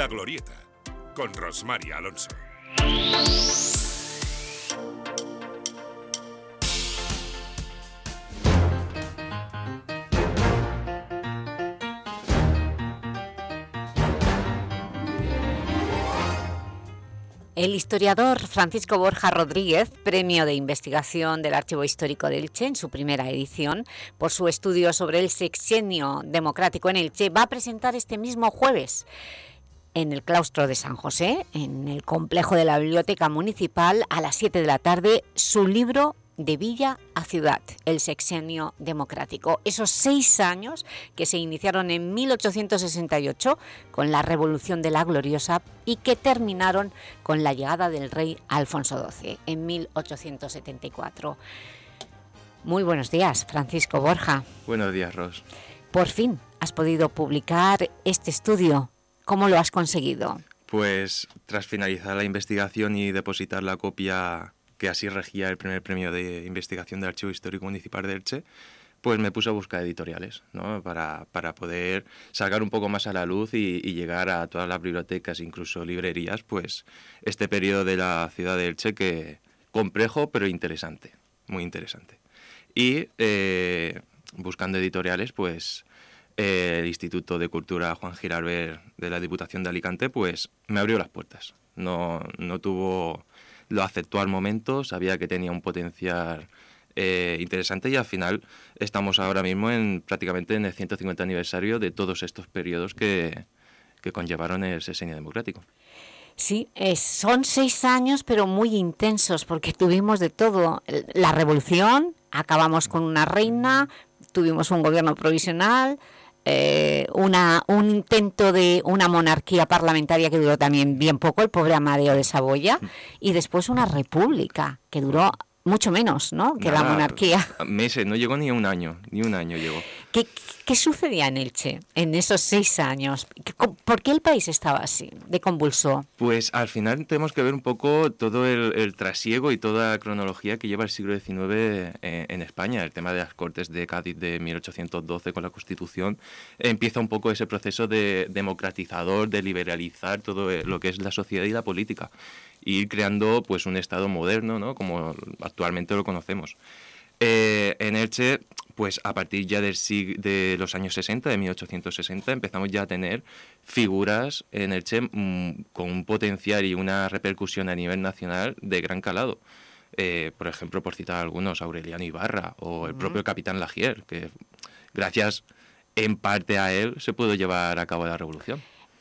La Glorieta, con Rosmar Alonso. El historiador Francisco Borja Rodríguez, Premio de Investigación del Archivo Histórico de Elche en su primera edición, por su estudio sobre el sexenio democrático en Elche, va a presentar este mismo jueves en el claustro de San José, en el complejo de la Biblioteca Municipal, a las 7 de la tarde, su libro De Villa a Ciudad, el sexenio democrático. Esos 6 años que se iniciaron en 1868 con la Revolución de la Gloriosa y que terminaron con la llegada del rey Alfonso XII en 1874. Muy buenos días, Francisco Borja. Buenos días, Ros. Por fin has podido publicar este estudio. ¿Cómo lo has conseguido? Pues tras finalizar la investigación y depositar la copia que así regía el primer premio de investigación del Archivo Histórico Municipal de Elche, pues me puse a buscar editoriales, ¿no? para poder sacar un poco más a la luz y llegar a todas las bibliotecas, incluso librerías, pues este periodo de la ciudad de Elche que complejo pero interesante, muy interesante. Y buscando editoriales, pues el Instituto de Cultura Juan Giralbert de la Diputación de Alicante, pues me abrió las puertas. No tuvo... Lo aceptó al momento, sabía que tenía un potencial interesante y al final estamos ahora mismo prácticamente en el 150 aniversario de todos estos periodos que conllevaron el sexenio democrático. Sí, son 6 años pero muy intensos porque tuvimos de todo. La revolución, acabamos con una reina, tuvimos un gobierno provisional, un intento de una monarquía parlamentaria que duró también bien poco, el pobre Amadeo de Saboya, y después una república que duró mucho menos, ¿no?, que la monarquía. Meses, no llegó ni un año llegó. ¿Qué sucedía en Elche en esos 6 años? ¿Por qué el país estaba así, de convulso? Pues al final tenemos que ver un poco todo el trasiego y toda la cronología que lleva el siglo XIX en España. El tema de las Cortes de Cádiz de 1812 con la Constitución empieza un poco ese proceso de democratizador, de liberalizar todo lo que es la sociedad y la política, y ir creando pues un Estado moderno, ¿no?, como actualmente lo conocemos. En Elche, pues a partir ya de los años 60, de 1860, empezamos ya a tener figuras en Elche con un potencial y una repercusión a nivel nacional de gran calado. Por ejemplo, por citar algunos, Aureliano Ibarra o el propio Capitán Lagier, que gracias en parte a él se pudo llevar a cabo la revolución.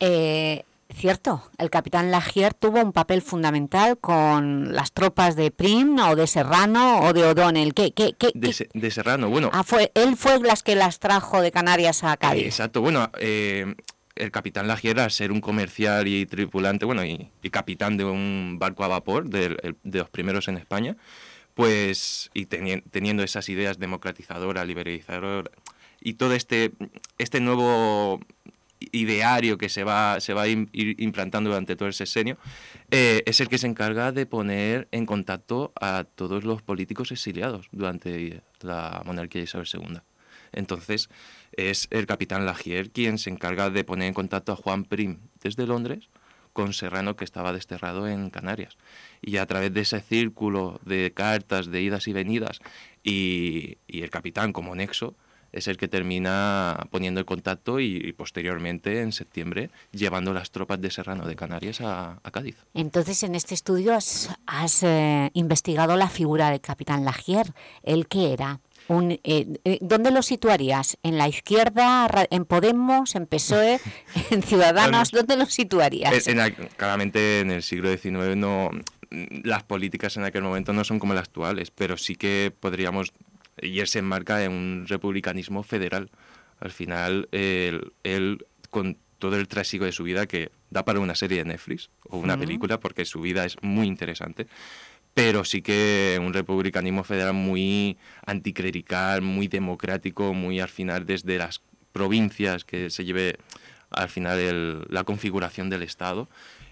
Cierto, el capitán Lagier tuvo un papel fundamental con las tropas de Prim o de Serrano o de O'Donnell. De Serrano, bueno. Él fue las que las trajo de Canarias a Cádiz. Exacto, bueno, el capitán Lagier, al ser un comercial y tripulante, bueno, y capitán de un barco a vapor, de los primeros en España, pues, y teniendo esas ideas democratizadoras, liberalizadoras, y todo este nuevo ideario que se va a ir implantando durante todo el sexenio, es el que se encarga de poner en contacto a todos los políticos exiliados durante la monarquía de Isabel II. Entonces es el capitán Lagier quien se encarga de poner en contacto a Juan Prim desde Londres con Serrano, que estaba desterrado en Canarias, y a través de ese círculo de cartas, de idas y venidas, y el capitán como nexo, es el que termina poniendo el contacto y posteriormente, en septiembre, llevando las tropas de Serrano de Canarias a Cádiz. Entonces, en este estudio has investigado la figura del capitán Lagier. ¿Él qué era? ¿Dónde lo situarías? ¿En la izquierda, en Podemos, en PSOE, en Ciudadanos? ¿Dónde lo situarías? Claramente en el siglo XIX las políticas en aquel momento no son como las actuales, pero sí que podríamos... Y él se enmarca en un republicanismo federal. Al final, él con todo el trasiego de su vida, que da para una serie de Netflix o una película, porque su vida es muy interesante, pero sí que un republicanismo federal muy anticlerical, muy democrático, muy al final desde las provincias que se lleve al final la configuración del Estado.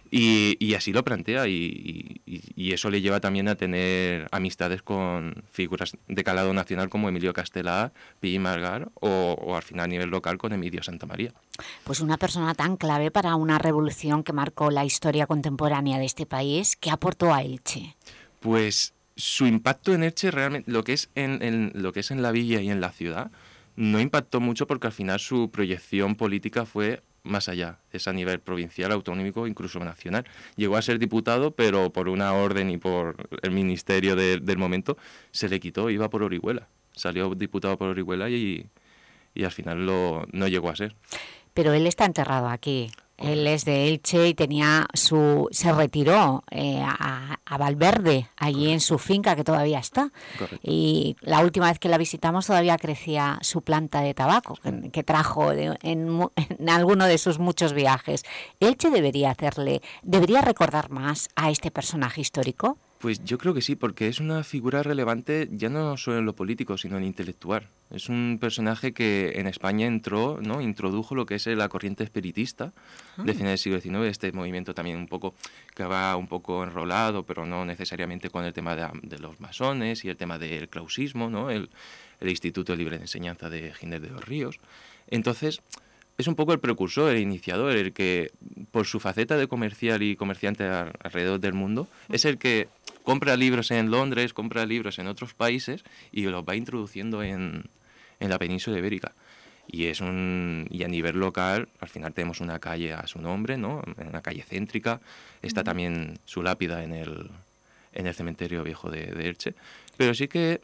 Y así lo plantea y eso le lleva también a tener amistades con figuras de calado nacional como Emilio Castelar, Pi y Margar o al final a nivel local con Emilio Santamaría. Pues una persona tan clave para una revolución que marcó la historia contemporánea de este país. ¿Qué aportó a Elche? Pues su impacto en Elche realmente, lo que es en la villa y en la ciudad, no impactó mucho porque al final su proyección política fue más allá, es a nivel provincial, autonómico, incluso nacional. Llegó a ser diputado, pero por una orden y por el ministerio del momento se le quitó, iba por Orihuela. Salió diputado por Orihuela y al final no llegó a ser. Pero él está enterrado aquí. Él es de Elche y se retiró a Valverde, allí en su finca, que todavía está. Correcto. Y la última vez que la visitamos todavía crecía su planta de tabaco, que trajo en alguno de sus muchos viajes. ¿Elche debería recordar más a este personaje histórico? Pues yo creo que sí, porque es una figura relevante ya no solo en lo político, sino en lo intelectual. Es un personaje que en España introdujo lo que es la corriente espiritista de finales del siglo XIX, este movimiento también un poco que va un poco enrolado, pero no necesariamente con el tema de los masones y el tema del clausismo, ¿no? El Instituto Libre de Enseñanza de Ginés de los Ríos. Entonces, es un poco el precursor, el iniciador, el que, por su faceta de comercial y comerciante alrededor del mundo, es el que compra libros en Londres, compra libros en otros países y los va introduciendo en la península ibérica. Y a nivel local, al final tenemos una calle a su nombre, ¿no? Una calle céntrica. Está también su lápida en el cementerio viejo de Elche. Pero sí que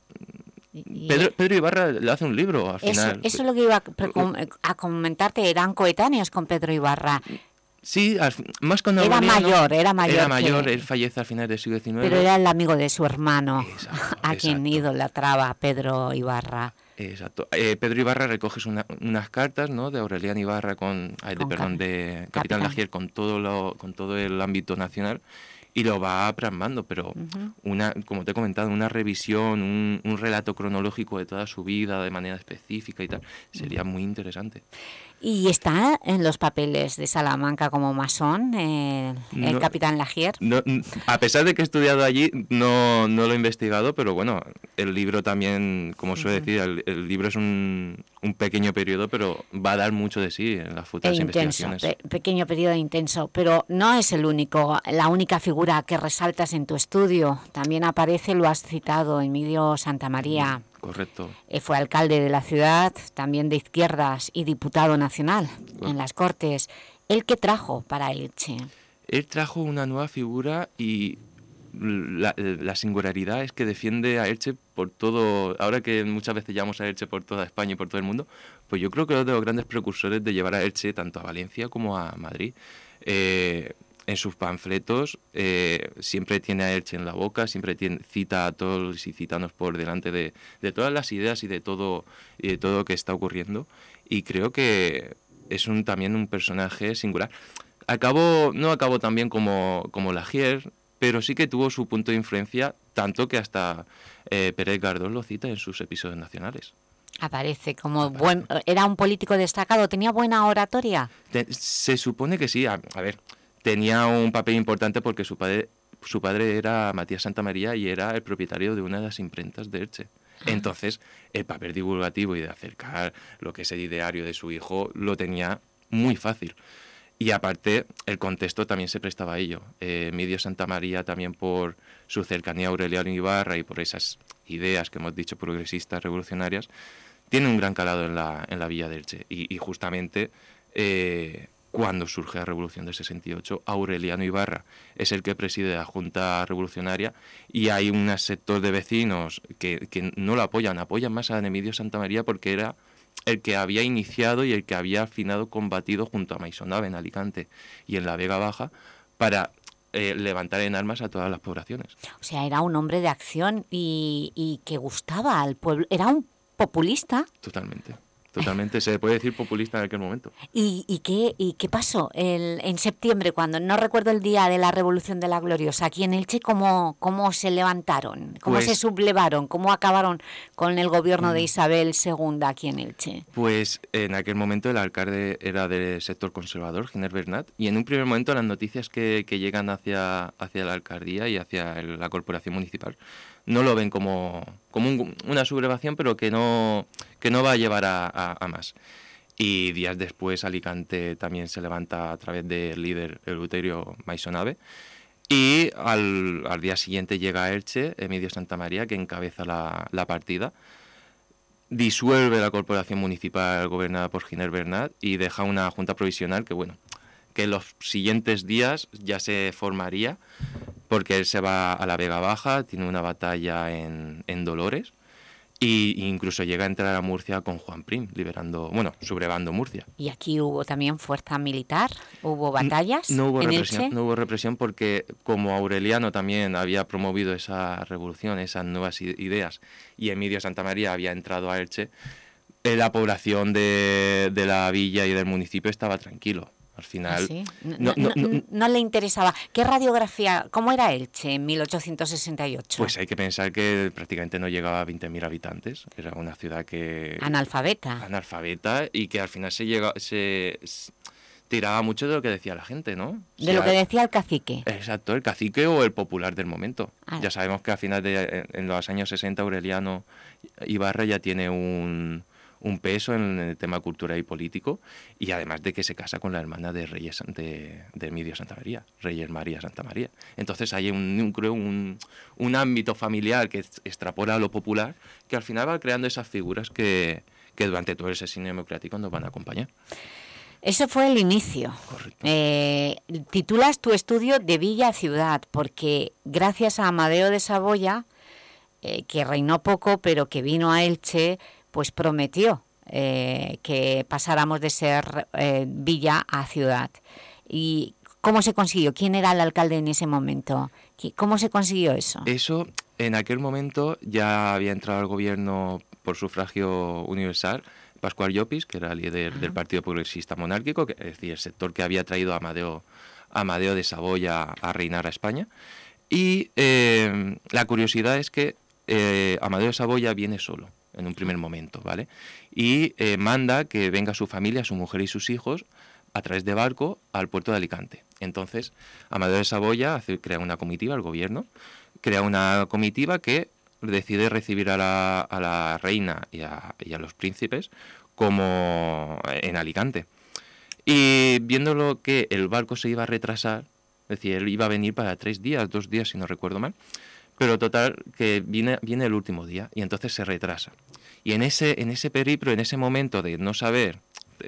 Pedro Ibarra le hace un libro al final. Eso es lo que iba a comentarte, eran coetáneos con Pedro Ibarra. Sí, más cuando era mayor. Era mayor, él fallece al final del siglo XIX. Pero era el amigo de su hermano, exacto, quien idolatraba Pedro Ibarra. Exacto. Pedro Ibarra recoge unas cartas, ¿no?, de Aureliano Ibarra de Capitán Lagier con todo el ámbito nacional y lo va plasmando, pero como te he comentado, una revisión, un relato cronológico de toda su vida de manera específica y tal, sería muy interesante. ¿Y está en los papeles de Salamanca como masón el Capitán Lagier? No, a pesar de que he estudiado allí, no lo he investigado, pero bueno, el libro también, como suele decir, el libro es un pequeño periodo, pero va a dar mucho de sí en las futuras investigaciones. Pequeño periodo intenso, pero no es la única figura que resaltas en tu estudio. También aparece, lo has citado, Emilio Santamaría. Correcto. Fue alcalde de la ciudad, también de izquierdas y diputado nacional en las Cortes. ¿Él qué trajo para Elche? Él trajo una nueva figura y la singularidad es que defiende a Elche por todo. Ahora que muchas veces llamamos a Elche por toda España y por todo el mundo, pues yo creo que es uno de los grandes precursores de llevar a Elche tanto a Valencia como a Madrid. En sus panfletos siempre tiene a Elche en la boca, siempre cita a todos los ilicitanos por delante de todas las ideas y de todo lo que está ocurriendo. Y creo que es también un personaje singular. No acabó tan bien como Lagier, pero sí que tuvo su punto de influencia, tanto que hasta Pérez Galdós lo cita en sus episodios nacionales. Aparece como era un político destacado, ¿tenía buena oratoria? Se supone que sí, a ver, tenía un papel importante porque su padre era Matías Santamaría y era el propietario de una de las imprentas de Elche. Entonces, el papel divulgativo y de acercar lo que es el ideario de su hijo lo tenía muy fácil. Y aparte, el contexto también se prestaba a ello. Emilio Santamaría, también por su cercanía a Aureliano Ibarra y por esas ideas que hemos dicho progresistas, revolucionarias, tiene un gran calado en la villa de Elche. Y justamente cuando surge la Revolución del 68, Aureliano Ibarra es el que preside la Junta Revolucionaria y hay un sector de vecinos que no lo apoyan más a Emilio Santamaría porque era el que había iniciado y el que había al final combatido junto a Maisonave en Alicante y en la Vega Baja para levantar en armas a todas las poblaciones. O sea, era un hombre de acción y que gustaba al pueblo. Era un populista. Totalmente. totalmente, se puede decir populista en aquel momento. ¿Y qué pasó en septiembre, cuando no recuerdo el día de la Revolución de la Gloriosa? Aquí en Elche, ¿cómo se levantaron? ¿Cómo Pues, se sublevaron? ¿Cómo acabaron con el gobierno de Isabel II aquí en Elche? Pues en aquel momento el alcalde era del sector conservador, Giner Bernat, y en un primer momento las noticias que llegan hacia la alcaldía y hacia la corporación municipal no lo ven como una sublevación, pero que no va a llevar a más. Y días después Alicante también se levanta a través del líder Eleuterio Maisonave, y al día siguiente llega a Elche Emilio Santamaría, que encabeza la partida, disuelve la corporación municipal gobernada por Giner Bernat y deja una junta provisional que en los siguientes días ya se formaría, porque él se va a la Vega Baja, tiene una batalla en Dolores, e incluso llega a entrar a Murcia con Juan Prim, sublevando Murcia. ¿Y aquí hubo también fuerza militar? ¿Hubo batallas no hubo en represión, Elche? No hubo represión, porque como Aureliano también había promovido esa revolución, esas nuevas ideas, y Emilio Santamaría había entrado a Elche, la población de la villa y del municipio estaba tranquilo. Al final... ¿Sí? No le interesaba. ¿Qué radiografía? ¿Cómo era Elche en 1868? Pues hay que pensar que prácticamente no llegaba a 20.000 habitantes. Era una ciudad que... Analfabeta, y que al final se tiraba mucho de lo que decía la gente, ¿no? De lo que decía el cacique. Exacto, el cacique o el popular del momento. Ah. Ya sabemos que en los años 60 Aureliano Ibarra ya tiene un peso en el tema cultural y político, y además de que se casa con la hermana de Reyes de Emilio Santamaría, Reyes María Santamaría. Entonces hay un ámbito familiar que extrapola a lo popular, que al final va creando esas figuras que durante todo el sexenio democrático nos van a acompañar. Eso fue el inicio. Correcto. Titulas tu estudio de Villa a Ciudad, porque gracias a Amadeo de Saboya, que reinó poco, pero que vino a Elche, pues prometió que pasáramos de ser villa a ciudad. ¿Y cómo se consiguió? ¿Quién era el alcalde en ese momento? ¿Cómo se consiguió eso? Eso, en aquel momento ya había entrado al gobierno por sufragio universal Pascual Llopis, que era líder del Partido Progresista Monárquico, es decir, el sector que había traído a Amadeo de Saboya a reinar a España. Y la curiosidad es que Amadeo de Saboya viene solo en un primer momento, ¿vale? Y manda que venga su familia, su mujer y sus hijos a través de barco al puerto de Alicante. Entonces, Amadeo de Saboya crea una comitiva, el gobierno crea una comitiva que decide recibir a la reina y a los príncipes como en Alicante. Y viéndolo que el barco se iba a retrasar, es decir, él iba a venir para 2 días si no recuerdo mal, pero total que viene el último día y entonces se retrasa. Y en ese periplo, en ese momento de no saber,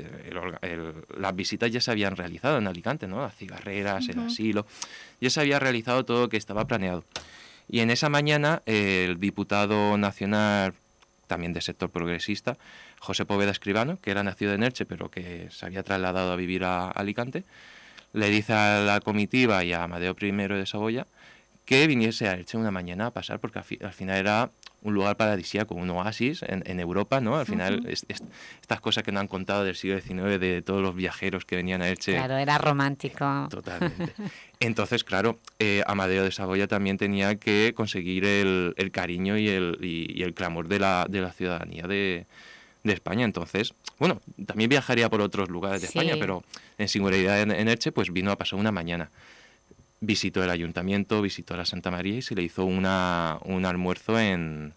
las visitas ya se habían realizado en Alicante, ¿no? Las cigarreras, el asilo, ya se había realizado todo lo que estaba planeado. Y en esa mañana el diputado nacional, también del sector progresista, José Poveda Escribano, que era nacido en Elche pero que se había trasladado a vivir a Alicante, le dice a la comitiva y a Amadeo I de Saboya que viniese a Elche una mañana a pasar, porque al final era un lugar paradisíaco, un oasis en Europa, ¿no? Al final, estas cosas que nos han contado del siglo XIX, de todos los viajeros que venían a Elche. Claro, era romántico. Totalmente. Entonces, claro, Amadeo de Saboya también tenía que conseguir el cariño y el clamor de la ciudadanía de España. Entonces, bueno, también viajaría por otros lugares de España, pero en singularidad en Elche, pues vino a pasar una mañana. Visitó el ayuntamiento, visitó la Santa María y se le hizo un almuerzo en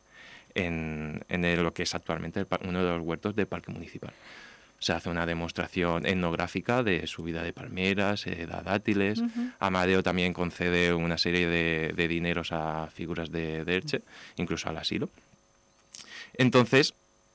lo que es actualmente uno de los huertos del Parque Municipal. Se hace una demostración etnográfica de subida de palmeras, de dátiles. Amadeo también concede una serie de dineros a figuras de Elche, incluso al asilo. Entonces,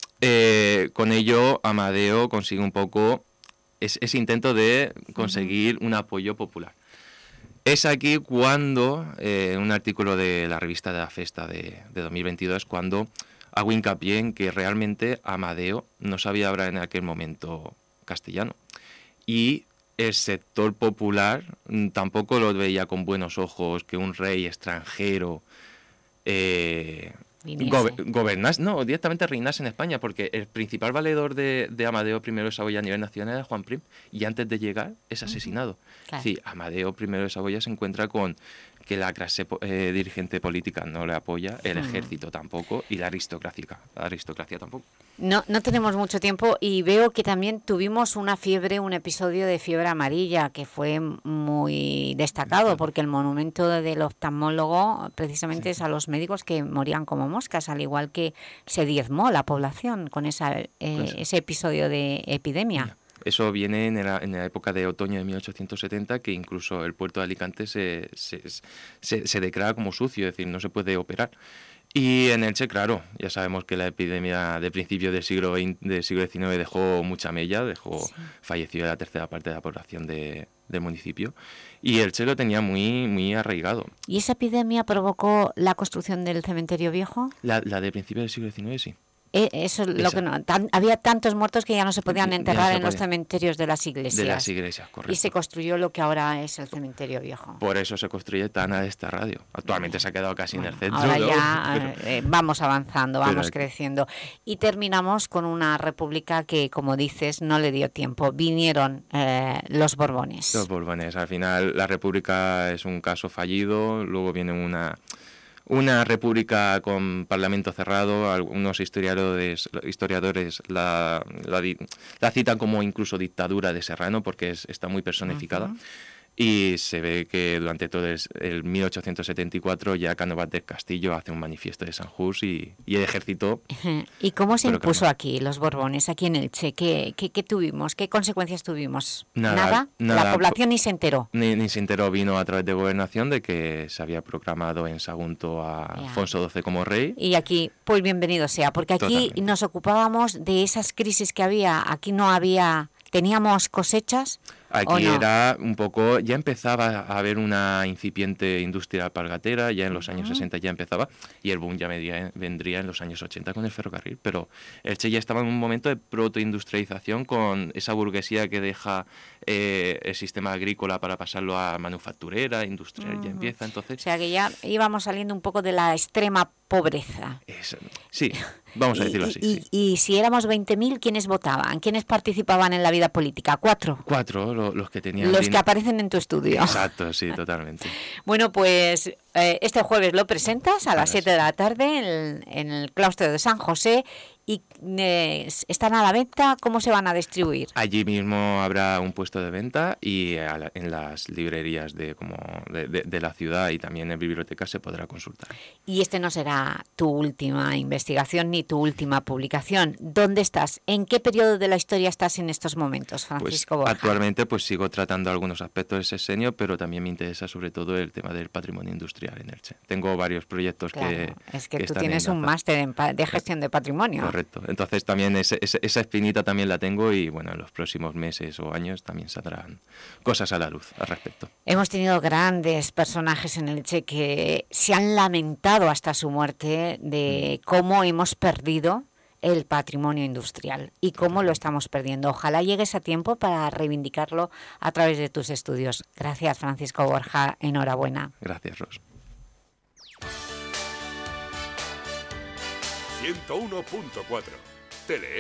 con ello Amadeo consigue un poco ese intento de conseguir un apoyo popular. Es aquí cuando, en un artículo de la revista de la Festa de 2022, cuando hago hincapié en que realmente Amadeo no sabía hablar en aquel momento castellano. Y el sector popular tampoco lo veía con buenos ojos que un rey extranjero Gobernase, no, directamente reinase en España, porque el principal valedor de Amadeo I de Saboya a nivel nacional era Juan Prim, y antes de llegar es asesinado. Claro. Sí, Amadeo I de Saboya se encuentra con que la clase dirigente política no le apoya, el ejército tampoco, y la aristocracia tampoco. No tenemos mucho tiempo y veo que también tuvimos un episodio de fiebre amarilla que fue muy destacado, porque el monumento del oftalmólogo precisamente es a los médicos que morían como moscas, al igual que se diezmó la población con ese episodio de epidemia. Eso viene en la época de otoño de 1870, que incluso el puerto de Alicante se declara como sucio, es decir, no se puede operar. Y en Elche, claro, ya sabemos que la epidemia de principios del siglo XIX dejó mucha mella, falleció la tercera parte de la población del municipio, y Elche lo tenía muy, muy arraigado. ¿Y esa epidemia provocó la construcción del cementerio viejo? La de principios del siglo XIX, sí. Eso es lo que no. Había tantos muertos que ya no se podían enterrar en los cementerios de las iglesias. De las iglesias, correcto. Y se construyó lo que ahora es el cementerio viejo. Por eso se construye tan a esta radio. Actualmente se ha quedado casi en el centro. Ahora ya vamos avanzando, vamos creciendo. Y terminamos con una república que, como dices, no le dio tiempo. Vinieron los Borbones. Los Borbones. Al final la república es un caso fallido, luego viene una república con parlamento cerrado. Algunos historiadores la citan como incluso dictadura de Serrano, porque está muy personificada. Y se ve que durante todo el 1874 ya Cánovas del Castillo hace un manifiesto de Sanjurj y el ejército... ¿Y cómo se impuso aquí los Borbones, aquí en Elche? ¿Qué tuvimos? ¿Qué consecuencias tuvimos? ¿Nada? La población ni se enteró. Ni se enteró, vino a través de gobernación de que se había proclamado en Sagunto a Alfonso XII como rey. Y aquí, pues bienvenido sea, porque aquí totalmente nos ocupábamos de esas crisis que había. Aquí no había... ¿Teníamos cosechas? Aquí era un poco, ya empezaba a haber una incipiente industria alpargatera, ya en los años 60 ya empezaba, y el boom ya vendría en los años 80 con el ferrocarril, pero Elche ya estaba en un momento de protoindustrialización con esa burguesía que deja el sistema agrícola para pasarlo a manufacturera, industrial, ya empieza, entonces... O sea que ya íbamos saliendo un poco de la extrema pobreza. Sí, vamos a decirlo así. Y si éramos 20.000, ¿quiénes votaban? ¿Quiénes participaban en la vida política? ¿4? Los que tenían... Los que aparecen en tu estudio. Exacto, sí, totalmente. Bueno, pues este jueves lo presentas a las 7 de la tarde en el claustro de San José. ¿Y están a la venta? ¿Cómo se van a distribuir? Allí mismo habrá un puesto de venta y en las librerías de la ciudad y también en bibliotecas se podrá consultar. Y no será tu última investigación ni tu última publicación. ¿Dónde estás? ¿En qué periodo de la historia estás en estos momentos, Francisco Borja? Actualmente sigo tratando algunos aspectos de sexenio, pero también me interesa sobre todo el tema del patrimonio industrial en Elche. Tengo varios proyectos que tú tienes un máster de gestión de patrimonio. Correcto. Entonces también esa espinita también la tengo y bueno, en los próximos meses o años también saldrán cosas a la luz al respecto. Hemos tenido grandes personajes en Elche que se han lamentado hasta su muerte de cómo hemos perdido el patrimonio industrial y cómo lo estamos perdiendo. Ojalá llegues a tiempo para reivindicarlo a través de tus estudios. Gracias, Francisco Borja. Enhorabuena. Gracias, Ros. 101.4 Tele